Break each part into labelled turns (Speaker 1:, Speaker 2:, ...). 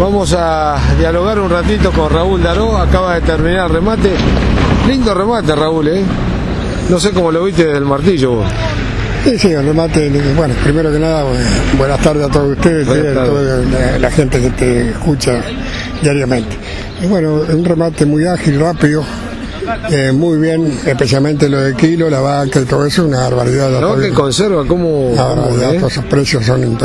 Speaker 1: Vamos a dialogar un ratito con Raúl Daró, acaba de terminar el remate. Lindo remate, Raúl, ¿eh? No sé cómo lo viste desde el martillo vos.
Speaker 2: Sí, el remate, bueno, primero que nada, buenas tardes a todos ustedes, a toda la gente que te escucha diariamente. Y bueno, un remate muy ágil, rápido, muy bien, especialmente lo de kilo, la vaca y todo eso, una barbaridad.
Speaker 1: La vaca que conserva, ¿cómo?
Speaker 2: La barbaridad, todos esos precios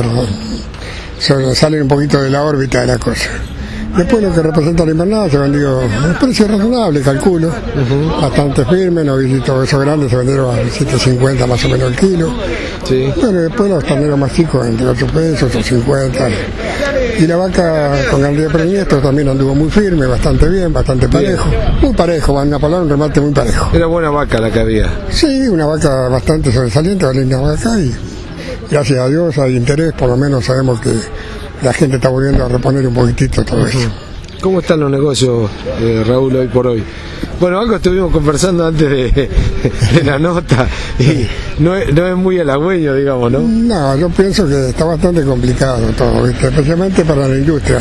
Speaker 2: salen un poquito de la órbita de la cosa. Después lo que representa la invernada se vendió a un precio razonable, calculo, bastante firme, los todo eso grande se vendieron a 7.50 más o menos el kilo.
Speaker 1: Sí.
Speaker 2: Pero después los terneros más chicos entre 8 pesos, 8.50. Y la vaca con ganadería preñesto también anduvo muy firme, bastante bien, bastante parejo. Muy parejo, van a hablar un remate muy parejo.
Speaker 1: Era buena vaca la que había.
Speaker 2: Sí, una vaca bastante sobresaliente, una linda vaca, y gracias a Dios hay interés, por lo menos sabemos que la gente está volviendo a reponer un poquitito todo eso.
Speaker 1: ¿Cómo están los negocios, Raúl, hoy por hoy? Bueno, algo estuvimos conversando antes de la nota y no es muy halagüeño, digamos, ¿no? No,
Speaker 2: yo pienso que está bastante complicado todo, ¿viste? Especialmente para la industria.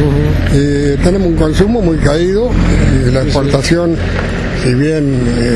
Speaker 2: Tenemos un consumo muy caído y la exportación, si bien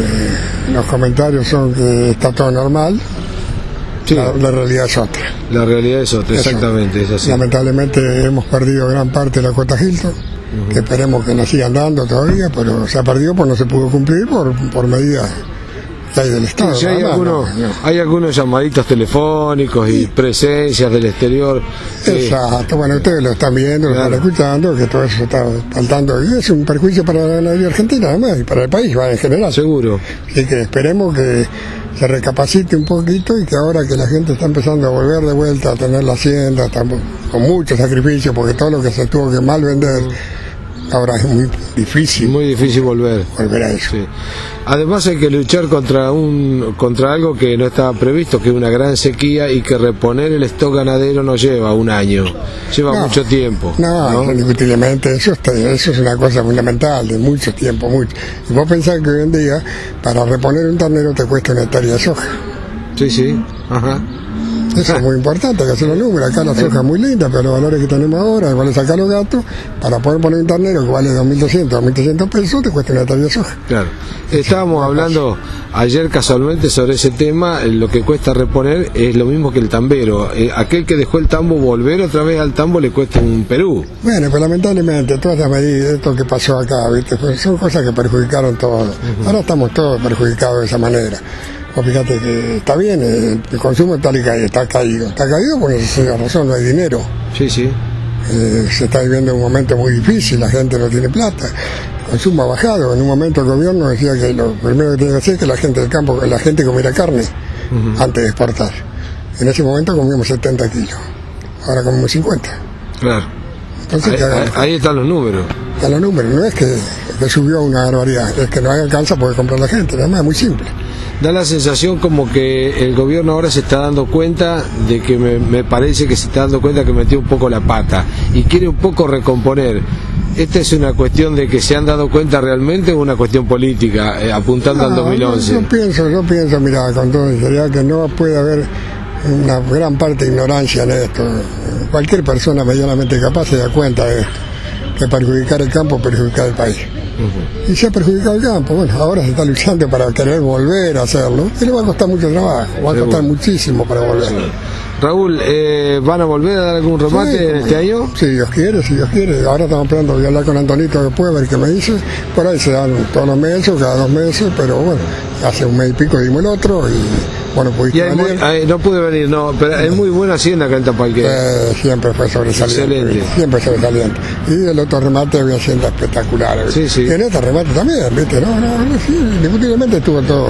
Speaker 2: los comentarios son que está todo normal, sí, la realidad es otra.
Speaker 1: La realidad es otra, exactamente, es así.
Speaker 2: Lamentablemente hemos perdido gran parte de la cuota Hilton, que esperemos que nos sigan dando todavía, pero se ha perdido porque no se pudo cumplir por medidas que hay del Estado.
Speaker 1: Sí, hay algunos llamaditos telefónicos y presencias del exterior.
Speaker 2: Exacto, bueno, ustedes lo están viendo, lo están escuchando, que todo eso está faltando, y es un perjuicio para la ganadería argentina además, y para el país en general.
Speaker 1: Seguro.
Speaker 2: Así que esperemos que se recapacite un poquito y que ahora que la gente está empezando a volver de vuelta a tener la hacienda, con mucho sacrificio, porque todo lo que se tuvo que mal vender, ahora es muy difícil.
Speaker 1: Muy difícil volver
Speaker 2: a eso. Sí.
Speaker 1: Además hay que luchar contra algo que no estaba previsto, que es una gran sequía, y que reponer el stock ganadero no lleva un año, lleva mucho tiempo.
Speaker 2: No, indiscutiblemente, eso es una cosa fundamental, de mucho tiempo, mucho. Y vos pensás que hoy en día, para reponer un ternero te cuesta una hectárea de soja.
Speaker 1: Sí, ajá.
Speaker 2: Eso es muy importante, que hacer los números. Acá la soja es muy linda, pero los valores que tenemos ahora, igual sacar los gatos, para poder poner un ternero que vale 2.200, 2.300 pesos, te cuesta una hectárea de soja.
Speaker 1: Claro. Estábamos hablando ayer casualmente sobre ese tema. Lo que cuesta reponer es lo mismo que el tambero. Aquel que dejó el tambo, volver otra vez al tambo le cuesta un Perú.
Speaker 2: Bueno, pues lamentablemente todas las medidas, esto que pasó acá, ¿viste? Pues son cosas que perjudicaron todo. Ahora estamos todos perjudicados de esa manera. Fíjate que está bien, el consumo está caído por esa razón, no hay dinero.
Speaker 1: Sí.
Speaker 2: Se está viviendo un momento muy difícil, la gente no tiene plata, el consumo ha bajado. En un momento el gobierno decía que lo primero que tiene que hacer es que la gente del campo, que la gente comiera carne antes de exportar. En ese momento comíamos 70 kilos, ahora comemos 50.
Speaker 1: Claro.
Speaker 2: Entonces,
Speaker 1: ahí están los números.
Speaker 2: Están los números, no es que subió una barbaridad, es que no alcanza porque comprar la gente, nada más, es muy simple.
Speaker 1: Da la sensación como que el gobierno ahora se está dando cuenta de que me parece que se está dando cuenta que metió un poco la pata y quiere un poco recomponer. ¿Esta es una cuestión de que se han dado cuenta realmente o una cuestión política, apuntando al 2011?
Speaker 2: Yo pienso, mira, con todo sinceridad, que no puede haber una gran parte de ignorancia en esto. Cualquier persona medianamente capaz se da cuenta de esto, que perjudicar el campo, perjudicar el país. Y se ha perjudicado el campo. Bueno, ahora se está luchando para querer volver a hacerlo, y le va a costar mucho trabajo, va a costar muchísimo para volver.
Speaker 1: Raúl, ¿van a volver a dar algún remate en este año?
Speaker 2: Si Dios quiere. Ahora estamos esperando, voy a hablar con Antonito después, a ver qué me dice. Por ahí se dan todos los meses, cada 2 meses, pero bueno, hace un mes y pico dimos el otro y bueno, pudiste venir.
Speaker 1: No pude venir, pero es muy buena hacienda acá en Tapalqué.
Speaker 2: Siempre fue sobresaliente.
Speaker 1: Excelente.
Speaker 2: Siempre sobresaliente. Y el otro remate había hacienda espectacular.
Speaker 1: Sí.
Speaker 2: Y en este remate también, ¿viste? Sí, indiscutiblemente estuvo todo.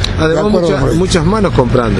Speaker 1: Además, muchas manos comprando.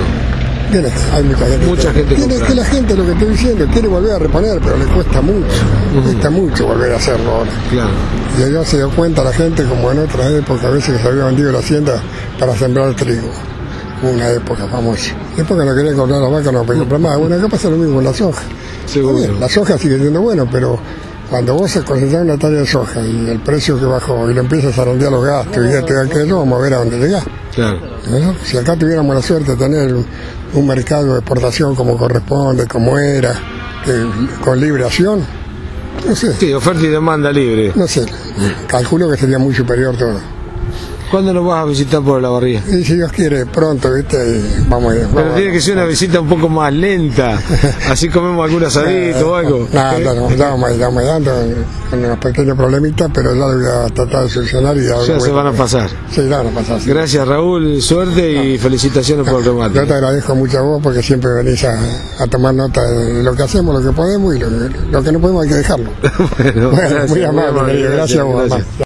Speaker 2: Hay mucha gente. Que la gente, lo que estoy diciendo, quiere volver a reponer, pero le cuesta mucho. Cuesta mucho volver a hacerlo ahora.
Speaker 1: Claro.
Speaker 2: Y allá se dio cuenta la gente, como en otras épocas, a veces que se había vendido la hacienda para sembrar trigo. Una época famosa. Después que no quería comprar la vaca, no podía comprar más. Bueno, acá pasa lo mismo con la soja.
Speaker 1: Seguro.
Speaker 2: Bien, la soja sigue siendo bueno, pero cuando vos concentras una talla de soja y el precio que bajó y lo empiezas a rondear los gastos y esto y aquello, vamos a ver a dónde llegás.
Speaker 1: Claro.
Speaker 2: ¿No? Si acá tuviéramos la suerte de tener un mercado de exportación como corresponde, como era, con libre acción, No sé.
Speaker 1: Sí, oferta y demanda libre.
Speaker 2: No sé, calculo que sería muy superior todo.
Speaker 1: ¿Cuándo nos vas a visitar por la barría?
Speaker 2: Y si Dios quiere, pronto, ¿viste? Y vamos.
Speaker 1: Pero tiene que ser una visita un poco más lenta, así comemos algún asadito o algo.
Speaker 2: No, vamos dando con unos pequeños problemitas, pero ya lo voy a tratar de solucionar y
Speaker 1: ya se van a pasar.
Speaker 2: Sí, ya van a pasar. Sí.
Speaker 1: Gracias, Raúl, suerte y felicitaciones por el remate.
Speaker 2: Yo te agradezco mucho a vos porque siempre venís a tomar nota de lo que hacemos, lo que podemos y lo que no podemos hay que dejarlo.
Speaker 1: Bueno, gracias,
Speaker 2: muy amable, gracias a vos.
Speaker 1: Gracias.